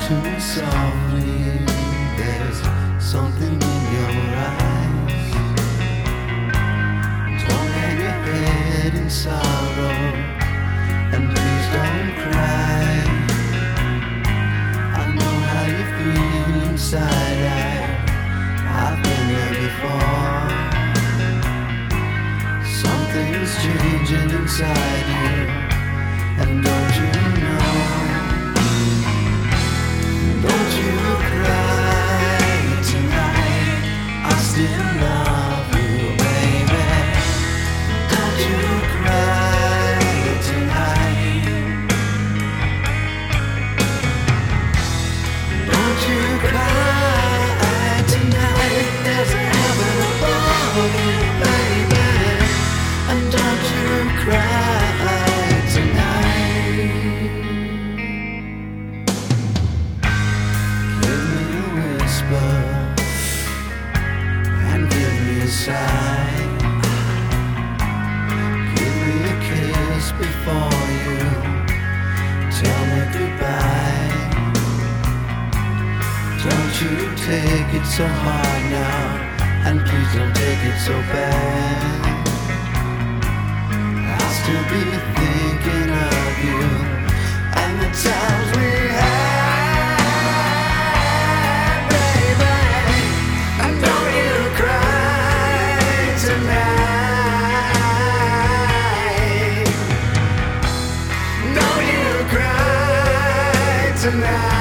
to me softly. There's something in your eyes. Don't hang your head in sorrow, and please don't cry. I know how you feel inside. I've been there before. Something's changing inside you, and don't you know? Don't you cry tonight, I still love you, baby. Don't you cry tonight. Don't you cry tonight. There's a heaven above you, baby. And don't you cry tonight. Give me a whisper and give me a sigh. Give me a kiss before you tell me goodbye. Don't you take it so hard now, and please don't take it so bad. I'll still be thinking of you and the times we had, baby. And don't you cry tonight. Don't you cry tonight.